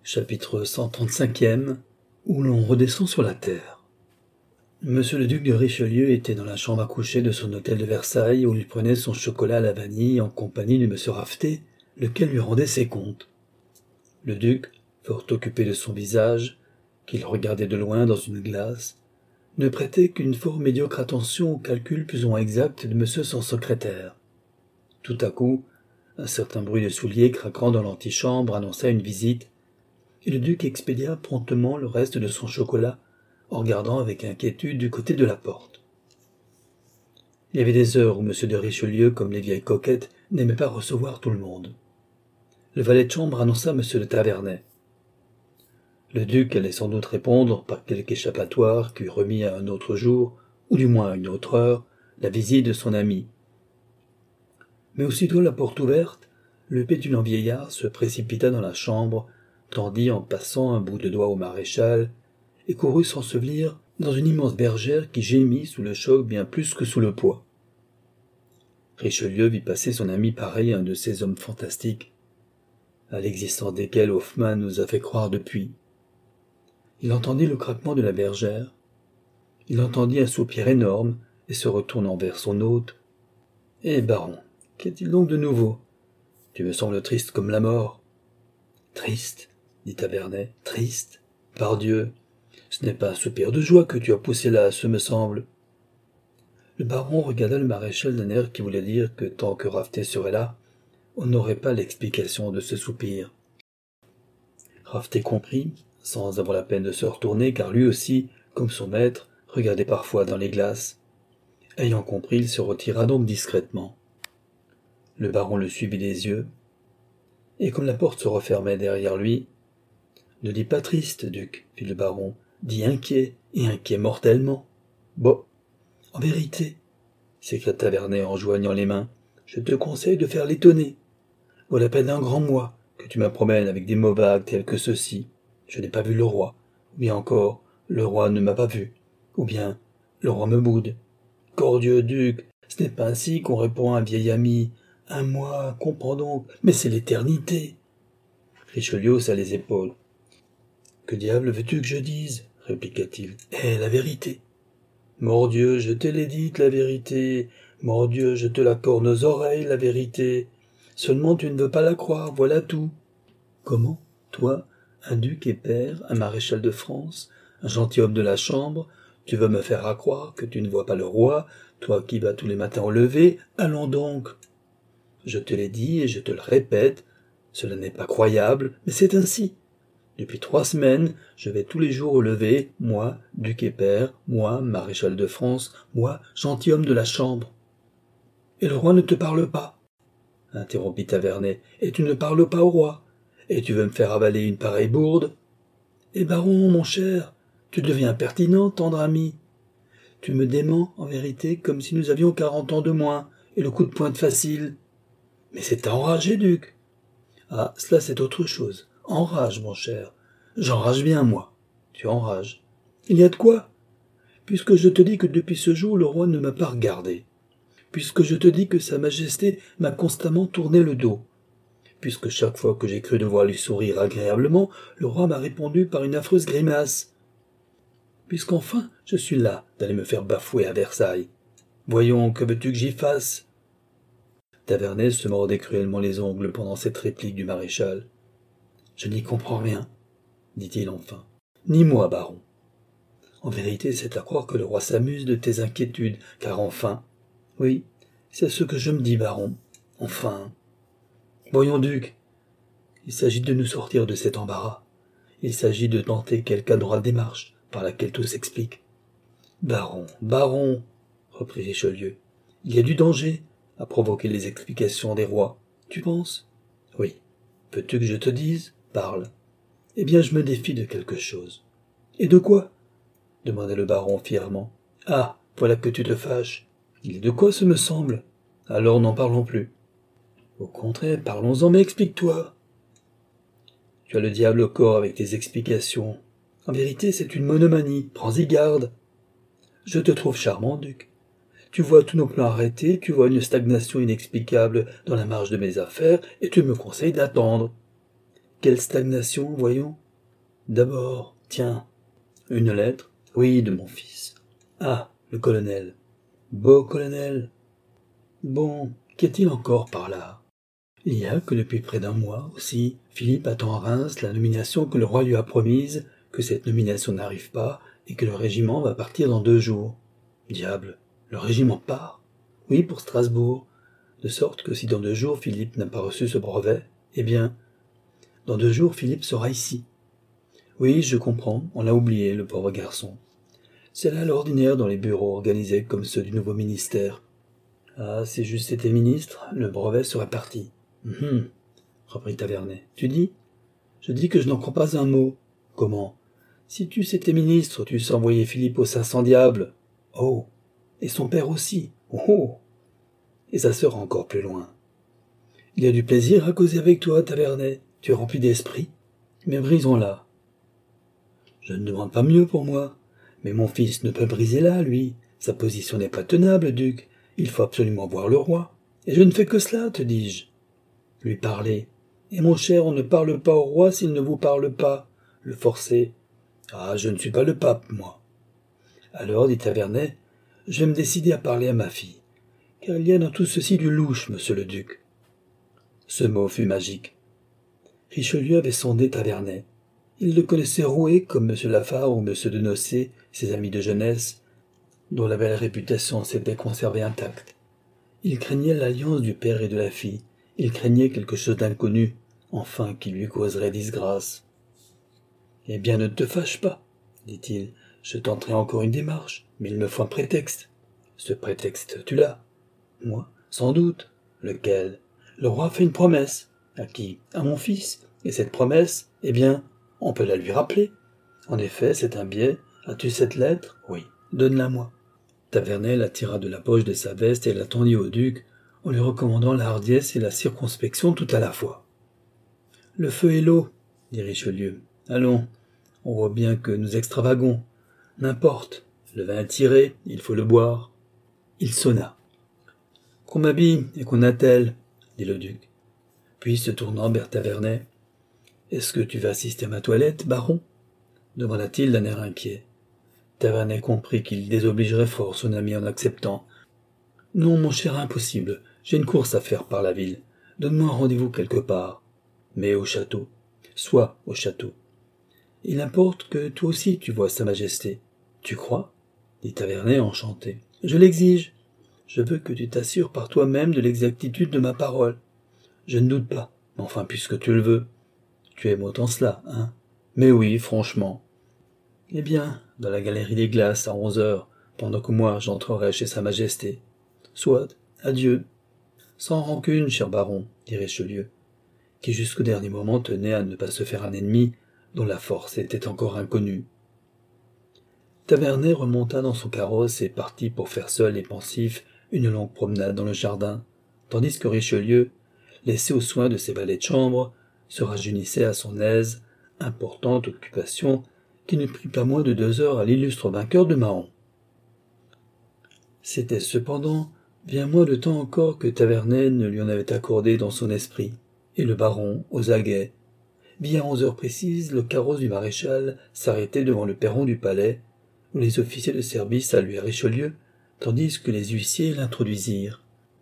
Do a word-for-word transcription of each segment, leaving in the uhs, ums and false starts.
Chapitre cent trente-cinquième, où l'on redescend sur la terre. Monsieur le duc de Richelieu était dans la chambre à coucher de son hôtel de Versailles, où il prenait son chocolat à la vanille en compagnie de monsieur Raftery, lequel lui rendait ses comptes. Le duc, fort occupé de son visage, qu'il regardait de loin dans une glace, ne prêtait qu'une fort médiocre attention aux calculs plus ou moins exacts de monsieur son secrétaire. Tout à coup, un certain bruit de souliers craquant dans l'antichambre annonça une visite, et le duc expédia promptement le reste de son chocolat, en regardant avec inquiétude du côté de la porte. Il y avait des heures où M. de Richelieu, comme les vieilles coquettes, n'aimait pas recevoir tout le monde. Le valet de chambre annonça M. de Taverney. Le duc allait sans doute répondre, par quelque échappatoire qui eût remis à un autre jour, ou du moins à une autre heure, la visite de son ami. Mais aussitôt la porte ouverte, le pétulant vieillard se précipita dans la chambre, tendit en passant un bout de doigt au maréchal, et courut s'ensevelir dans une immense bergère qui gémit sous le choc bien plus que sous le poids. Richelieu vit passer son ami pareil à un de ces hommes fantastiques, à l'existence desquels Hoffmann nous a fait croire depuis. Il entendit le craquement de la bergère, il entendit un soupir énorme, et se retournant vers son hôte. « Eh, baron, qu'y a-t-il donc de nouveau? Tu me sembles triste comme la mort. »« Triste » dit Taverney. « Triste. Pardieu, ce n'est pas un soupir de joie que tu as poussé là, ce me semble. » Le baron regarda le maréchal d'un air qui voulait dire que tant que Raftery serait là, on n'aurait pas l'explication de ce soupir. Raftery comprit, sans avoir la peine de se retourner, car lui aussi, comme son maître, regardait parfois dans les glaces. Ayant compris, il se retira donc discrètement. Le baron le suivit des yeux, et comme la porte se refermait derrière lui, « Ne dis pas triste, duc, fit le baron, dis inquiet, et inquiet mortellement. »« Bon, en vérité, s'écria Taverney en joignant les mains, je te conseille de faire l'étonné. Voilà peine d'un grand mois que tu me promènes avec des mots vagues tels que ceux-ci. Je n'ai pas vu le roi, ou bien encore, le roi ne m'a pas vu, ou bien, le roi me boude. Cordieu, duc, ce n'est pas ainsi qu'on répond à un vieil ami. Un mois, comprends donc, mais c'est l'éternité. » Richelieu haussa les épaules. « Que diable veux-tu que je dise ?» répliqua-t-il. « Eh, la vérité. »« Mordieu, je te l'ai dite, la vérité. Mordieu, je te l'accorde aux oreilles, la vérité. Seulement tu ne veux pas la croire, voilà tout. »« Comment, toi, un duc et père, un maréchal de France, un gentilhomme de la chambre, tu veux me faire croire que tu ne vois pas le roi, toi qui vas tous les matins au lever? Allons donc. Je te l'ai dit et je te le répète, cela n'est pas croyable, mais c'est ainsi. Depuis trois semaines, je vais tous les jours au lever, moi, duc et père, moi, maréchal de France, moi, gentilhomme de la chambre. »« Et le roi ne te parle pas ?» interrompit Taverney. « Et tu ne parles pas au roi? Et tu veux me faire avaler une pareille bourde? Eh, baron, mon cher, tu deviens impertinent, tendre ami. Tu me démens, en vérité, comme si nous avions quarante ans de moins, et le coup de pointe facile. Mais c'est enragé, duc. Ah, cela c'est autre chose. Enrage, mon cher. J'enrage bien, moi. Tu enrages. Il y a de quoi? Puisque je te dis que depuis ce jour, le roi ne m'a pas regardé. Puisque je te dis que sa majesté m'a constamment tourné le dos. Puisque chaque fois que j'ai cru devoir lui sourire agréablement, le roi m'a répondu par une affreuse grimace. Puisqu'enfin, je suis là d'aller me faire bafouer à Versailles. Voyons, que veux-tu que j'y fasse? » Taverney se mordait cruellement les ongles pendant cette réplique du maréchal. « Je n'y comprends rien, » dit-il enfin. « Ni moi, baron. En vérité, c'est à croire que le roi s'amuse de tes inquiétudes, car enfin... Oui, c'est ce que je me dis, baron. Enfin... Voyons, duc, il s'agit de nous sortir de cet embarras. Il s'agit de tenter quelque adroite démarche par laquelle tout s'explique. »« Baron, baron, reprit Richelieu, il y a du danger à provoquer les explications des rois. Tu penses? Oui. Veux-tu que je te dise? Parle. Eh bien, je me défie de quelque chose. Et de quoi? Demanda le baron fièrement. Ah, voilà que tu te fâches. Il est de quoi, ce me semble? Alors n'en parlons plus. Au contraire, parlons-en, mais explique-toi. Tu as le diable au corps avec tes explications. En vérité, c'est une monomanie. Prends-y garde. Je te trouve charmant, duc. Tu vois tous nos plans arrêtés, tu vois une stagnation inexplicable dans la marche de mes affaires, et tu me conseilles d'attendre. Quelle stagnation, voyons. D'abord, tiens, une lettre. Oui, de mon fils. Ah, le colonel. Beau colonel. Bon, qu'y a-t-il encore par là? Il y a que depuis près d'un mois aussi, Philippe attend à Reims la nomination que le roi lui a promise, que cette nomination n'arrive pas, et que le régiment va partir dans deux jours. Diable, le régiment part? Oui, pour Strasbourg. De sorte que si dans deux jours Philippe n'a pas reçu ce brevet, eh bien, dans deux jours Philippe sera ici. Oui, je comprends, on l'a oublié, le pauvre garçon. C'est là l'ordinaire dans les bureaux organisés comme ceux du nouveau ministère. Ah, si j'eusse été ministre, le brevet serait parti. Hum, reprit Tavernet. Tu dis? Je dis que je n'en crois pas un mot. Comment? Si tu étais ministre, tu eussé envoyé Philippe aux cinq cents diables. Oh! Et son père aussi. Oh oh! Et sa sœur encore plus loin. Il y a du plaisir à causer avec toi, Tavernet. Tu es rempli d'esprit. Mais brisons-la. Je ne demande pas mieux pour moi. Mais mon fils ne peut briser là, lui. Sa position n'est pas tenable, duc. Il faut absolument voir le roi. Et je ne fais que cela, te dis-je. Lui parler. Et mon cher, on ne parle pas au roi s'il ne vous parle pas. Le forcer. Ah, je ne suis pas le pape, moi. Alors, dit Tavernet, je vais me décider à parler à ma fille. Car il y a dans tout ceci du louche, monsieur le duc. Ce mot fut magique. Richelieu avait sondé Tavernet. Il le connaissait roué comme monsieur Lafare ou monsieur de Nocé, ses amis de jeunesse, dont la belle réputation s'était conservée intacte. Il craignait l'alliance du père et de la fille. Il craignait quelque chose d'inconnu, enfin qui lui causerait disgrâce. « Eh bien, ne te fâche pas, dit-il. Je tenterai encore une démarche, mais il me faut un prétexte. Ce prétexte, tu l'as. Moi, sans doute. Lequel? Le roi fait une promesse. À qui? À mon fils. Et cette promesse, eh bien, on peut la lui rappeler. En effet, c'est un biais. As-tu cette lettre? Oui. Donne-la-moi. Tavernet la tira de la poche de sa veste et la tendit au duc, en lui recommandant la hardiesse et la circonspection tout à la fois. Le feu et l'eau, dit Richelieu. Allons, on voit bien que nous extravagons. N'importe, le vin est tiré, il faut le boire. Il sonna. Qu'on m'habille et qu'on attelle, dit le duc. Puis, se tournant vers Tavernet, est-ce que tu vas assister à ma toilette, baron? Demanda-t-il d'un air inquiet. Tavernet comprit qu'il désobligerait fort son ami en acceptant. Non, mon cher, impossible. J'ai une course à faire par la ville. Donne-moi un rendez-vous quelque part. Mais au château. Sois au château. Il importe que toi aussi tu vois sa majesté. Tu crois? Dit Tavernet enchanté. Je l'exige. Je veux que tu t'assures par toi-même de l'exactitude de ma parole. Je ne doute pas. Mais enfin, puisque tu le veux. Tu aimes autant cela, hein? Mais oui, franchement. Eh bien, dans la galerie des glaces à onze heures, pendant que moi j'entrerai chez sa majesté. Soit, adieu. Sans rancune, cher baron, dit Richelieu, qui jusqu'au dernier moment tenait à ne pas se faire un ennemi dont la force était encore inconnue. Tavernet remonta dans son carrosse et partit pour faire seul et pensif une longue promenade dans le jardin, tandis que Richelieu, laissé aux soins de ses valets de chambre, se rajeunissait à son aise, importante occupation qui ne prit pas moins de deux heures à l'illustre vainqueur de Mahon. C'était cependant bien moins de temps encore que Tavernet ne lui en avait accordé dans son esprit, et le baron, aux aguets, vit à onze heures précises le carrosse du maréchal s'arrêter devant le perron du palais, où les officiers de service saluaient Richelieu, tandis que les huissiers l'introduisirent.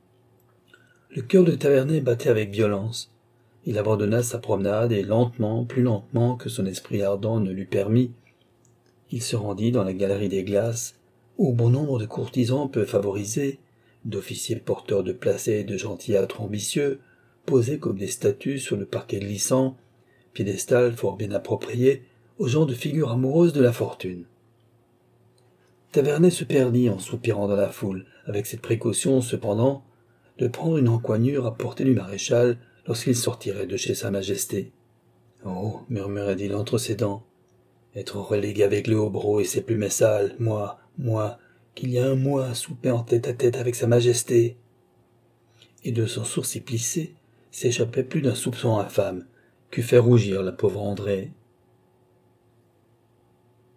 Le cœur de Tavernet battait avec violence. Il abandonna sa promenade et lentement, plus lentement que son esprit ardent ne l'eût permis, il se rendit dans la galerie des glaces, où bon nombre de courtisans peu favorisés, d'officiers porteurs de placets et de gentilâtres ambitieux, posaient comme des statues sur le parquet glissant, piédestal fort bien approprié aux gens de figures amoureuses de la fortune. Tavernet se perdit en soupirant dans la foule, avec cette précaution, cependant, de prendre une encoignure à portée du maréchal lorsqu'il sortirait de chez sa majesté. « Oh » murmurait-il entre ses dents, « être relégué avec le hobereau et ses plumets sales, moi, moi, qu'il y a un mois souper en tête-à-tête avec sa majesté !» Et de son sourcil plissé s'échappait plus d'un soupçon infâme qu'eût fait rougir la pauvre Andrée.